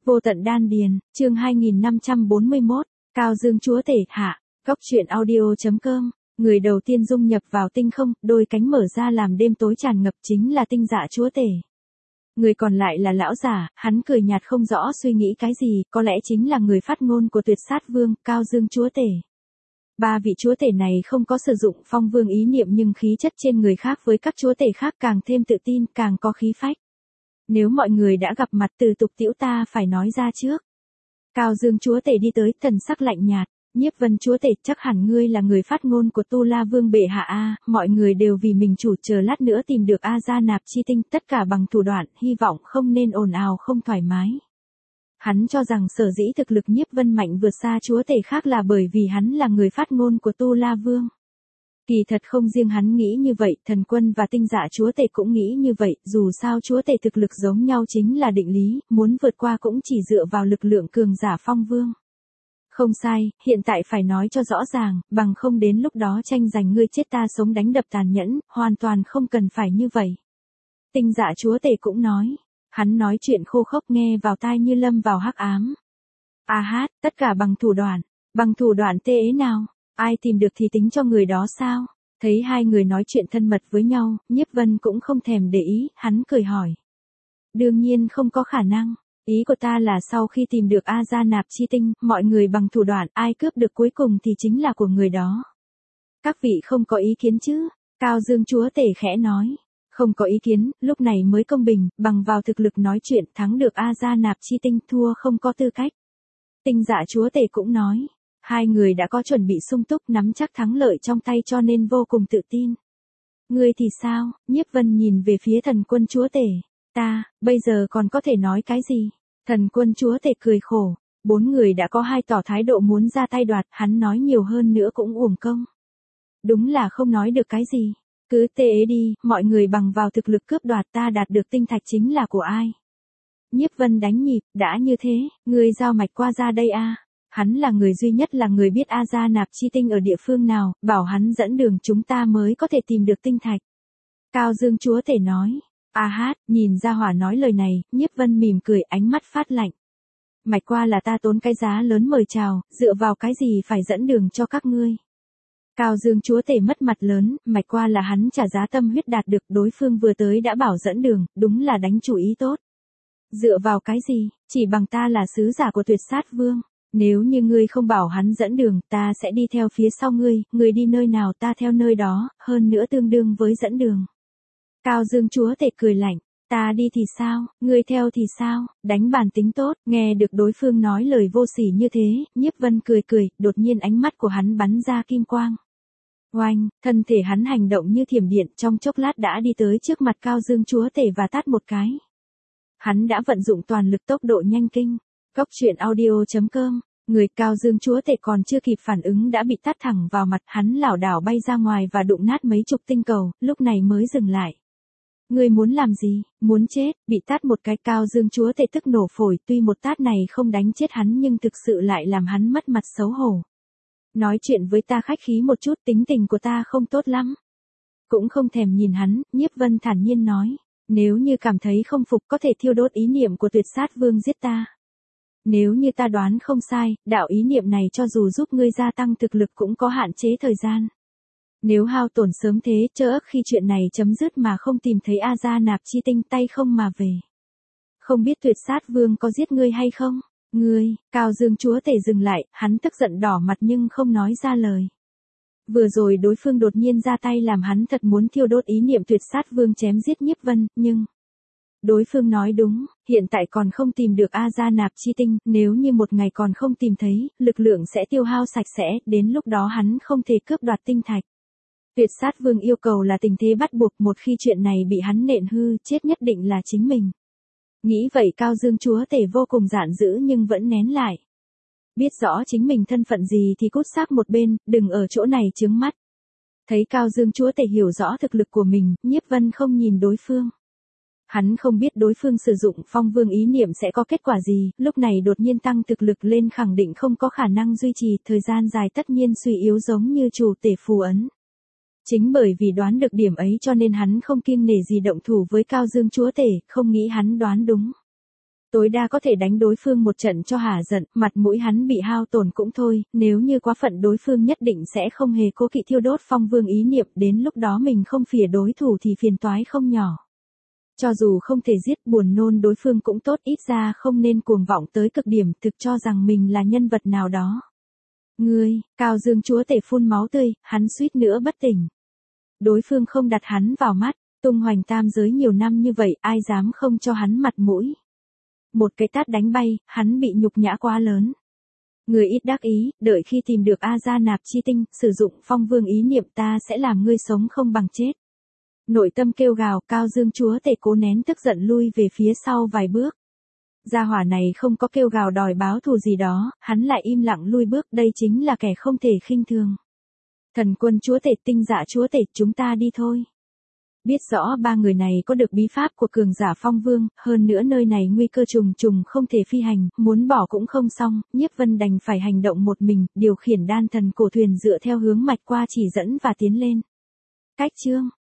Vô tận đan điền, chương 2541, Cao Dương Chúa Tể hạ, góc truyện audio.com, người đầu tiên dung nhập vào tinh không, đôi cánh mở ra làm đêm tối tràn ngập chính là Tinh Dạ Chúa Tể. Người còn lại là lão giả, hắn cười nhạt không rõ suy nghĩ cái gì, có lẽ chính là người phát ngôn của Tuyệt Sát Vương, Cao Dương Chúa Tể. Ba vị chúa tể này không có sử dụng phong vương ý niệm nhưng khí chất trên người khác với các chúa tể khác càng thêm tự tin, càng có khí phách. Nếu mọi người đã gặp mặt từ tục tiễu ta phải nói ra trước. Cao Dương Chúa Tể đi tới, thần sắc lạnh nhạt. Nhiếp Vân Chúa Tể, chắc hẳn ngươi là người phát ngôn của Tu La Vương bệ hạ a, mọi người đều vì mình chủ, chờ lát nữa tìm được A Gia Nạp Chi Tinh, tất cả bằng thủ đoạn, hy vọng không nên ồn ào không thoải mái. Hắn cho rằng sở dĩ thực lực Nhiếp Vân mạnh vượt xa chúa tể khác là bởi vì hắn là người phát ngôn của Tu La Vương. Kỳ thật không riêng hắn nghĩ như vậy, Thần Quân và Tinh Dạ Chúa Tể cũng nghĩ như vậy, dù sao chúa tể thực lực giống nhau chính là định lý, muốn vượt qua cũng chỉ dựa vào lực lượng cường giả phong vương. Không sai, hiện tại phải nói cho rõ ràng, bằng không đến lúc đó tranh giành ngươi chết ta sống đánh đập tàn nhẫn, hoàn toàn không cần phải như vậy. Tinh Dạ Chúa Tể cũng nói. Hắn nói chuyện khô khốc nghe vào tai như lâm vào hắc ám. A hát, tất cả bằng thủ đoạn tê ế nào, ai tìm được thì tính cho người đó sao? Thấy hai người nói chuyện thân mật với nhau, Nhiếp Vân cũng không thèm để ý, hắn cười hỏi. Đương nhiên không có khả năng, ý của ta là sau khi tìm được A Gia Nạp Chi Tinh, mọi người bằng thủ đoạn, ai cướp được cuối cùng thì chính là của người đó. Các vị không có ý kiến chứ? Cao Dương Chúa Tể khẽ nói. Không có ý kiến, lúc này mới công bình, bằng vào thực lực nói chuyện thắng được A Gia Nạp Chi Tinh, thua không có tư cách. Tinh Dạ Chúa Tể cũng nói, hai người đã có chuẩn bị sung túc nắm chắc thắng lợi trong tay cho nên vô cùng tự tin. Ngươi thì sao? Nhiếp Vân nhìn về phía Thần Quân Chúa Tể. Ta, bây giờ còn có thể nói cái gì? Thần Quân Chúa Tể cười khổ, bốn người đã có hai tỏ thái độ muốn ra tay đoạt, hắn nói nhiều hơn nữa cũng uổng công. Đúng là không nói được cái gì. Cứ tê đi, mọi người bằng vào thực lực cướp đoạt ta đạt được tinh thạch chính là của ai? Nhiếp Vân đánh nhịp, đã như thế, ngươi giao mạch qua ra đây a. Hắn là người duy nhất là người biết A Gia Nạp Chi Tinh ở địa phương nào, bảo hắn dẫn đường chúng ta mới có thể tìm được tinh thạch. Cao Dương Chúa Tể nói, a hát, nhìn ra hỏa nói lời này, Nhiếp Vân mỉm cười ánh mắt phát lạnh. Mạch qua là ta tốn cái giá lớn mời chào, dựa vào cái gì phải dẫn đường cho các ngươi? Cao Dương Chúa Tể mất mặt lớn, mạch qua là hắn trả giá tâm huyết đạt được, đối phương vừa tới đã bảo dẫn đường, đúng là đánh chủ ý tốt. Dựa vào cái gì, chỉ bằng ta là sứ giả của Tuyệt Sát Vương, nếu như ngươi không bảo hắn dẫn đường, ta sẽ đi theo phía sau ngươi đi nơi nào ta theo nơi đó, hơn nữa tương đương với dẫn đường. Cao Dương Chúa Tể cười lạnh, ta đi thì sao, ngươi theo thì sao, đánh bản tính tốt, nghe được đối phương nói lời vô sỉ như thế, Nhiếp Vân cười, đột nhiên ánh mắt của hắn bắn ra kim quang. Oanh, thân thể hắn hành động như thiểm điện, trong chốc lát đã đi tới trước mặt Cao Dương Chúa Tể và tát một cái. Hắn đã vận dụng toàn lực tốc độ nhanh kinh. Góc truyện audio.com, người Cao Dương Chúa Tể còn chưa kịp phản ứng đã bị tát thẳng vào mặt, hắn lảo đảo bay ra ngoài và đụng nát mấy chục tinh cầu, lúc này mới dừng lại. Ngươi muốn làm gì, muốn chết, bị tát một cái. Cao Dương Chúa Tể tức nổ phổi, tuy một tát này không đánh chết hắn nhưng thực sự lại làm hắn mất mặt xấu hổ. Nói chuyện với ta khách khí một chút, tính tình của ta không tốt lắm. Cũng không thèm nhìn hắn, Nhiếp Vân thản nhiên nói, nếu như cảm thấy không phục có thể thiêu đốt ý niệm của Tuyệt Sát Vương giết ta. Nếu như ta đoán không sai, đạo ý niệm này cho dù giúp ngươi gia tăng thực lực cũng có hạn chế thời gian. Nếu hao tổn sớm thế, chớ ức khi chuyện này chấm dứt mà không tìm thấy A Gia Nạp Chi Tinh tay không mà về. Không biết Tuyệt Sát Vương có giết ngươi hay không? Ngươi, Cao Dương Chúa Tể dừng lại, hắn tức giận đỏ mặt nhưng không nói ra lời. Vừa rồi đối phương đột nhiên ra tay làm hắn thật muốn thiêu đốt ý niệm Tuyệt Sát Vương chém giết Nhiếp Vân, nhưng... Đối phương nói đúng, hiện tại còn không tìm được A Gia Nạp Chi Tinh, nếu như một ngày còn không tìm thấy, lực lượng sẽ tiêu hao sạch sẽ, đến lúc đó hắn không thể cướp đoạt tinh thạch. Tuyệt Sát Vương yêu cầu là tình thế bắt buộc, một khi chuyện này bị hắn nện hư, chết nhất định là chính mình. Nghĩ vậy Cao Dương Chúa Tể vô cùng giận dữ nhưng vẫn nén lại. Biết rõ chính mình thân phận gì thì cút xác một bên, đừng ở chỗ này chướng mắt. Thấy Cao Dương Chúa Tể hiểu rõ thực lực của mình, Nhiếp Vân không nhìn đối phương. Hắn không biết đối phương sử dụng phong vương ý niệm sẽ có kết quả gì, lúc này đột nhiên tăng thực lực lên khẳng định không có khả năng duy trì, thời gian dài tất nhiên suy yếu giống như chủ tể phù ấn. Chính bởi vì đoán được điểm ấy cho nên hắn không kiêng nể gì động thủ với Cao Dương Chúa Tể, không nghĩ hắn đoán đúng. Tối đa có thể đánh đối phương một trận cho hả giận, mặt mũi hắn bị hao tổn cũng thôi, nếu như quá phận đối phương nhất định sẽ không hề cố kỵ thiêu đốt Phong Vương ý niệm, đến lúc đó mình không phỉa đối thủ thì phiền toái không nhỏ. Cho dù không thể giết, buồn nôn đối phương cũng tốt, ít ra không nên cuồng vọng tới cực điểm, thực cho rằng mình là nhân vật nào đó. Ngươi, Cao Dương chúa tể phun máu tươi, hắn suýt nữa bất tỉnh. Đối phương không đặt hắn vào mắt, tung hoành tam giới nhiều năm như vậy, ai dám không cho hắn mặt mũi. Một cái tát đánh bay, hắn bị nhục nhã quá lớn. Người ít đắc ý, đợi khi tìm được A Gia Nạp Chi Tinh, sử dụng Phong Vương ý niệm, ta sẽ làm ngươi sống không bằng chết. Nội tâm kêu gào, Cao Dương chúa tể cố nén tức giận lui về phía sau vài bước. Gia hỏa này không có kêu gào đòi báo thù gì đó, hắn lại im lặng lui bước, đây chính là kẻ không thể khinh thường. Thần quân chúa tể, tinh dạ chúa tể, chúng ta đi thôi. Biết rõ ba người này có được bí pháp của cường giả Phong Vương, hơn nữa nơi này nguy cơ trùng trùng không thể phi hành, muốn bỏ cũng không xong, Nhiếp Vân đành phải hành động một mình, điều khiển đan thần cổ thuyền dựa theo hướng mạch qua chỉ dẫn và tiến lên. Cách chương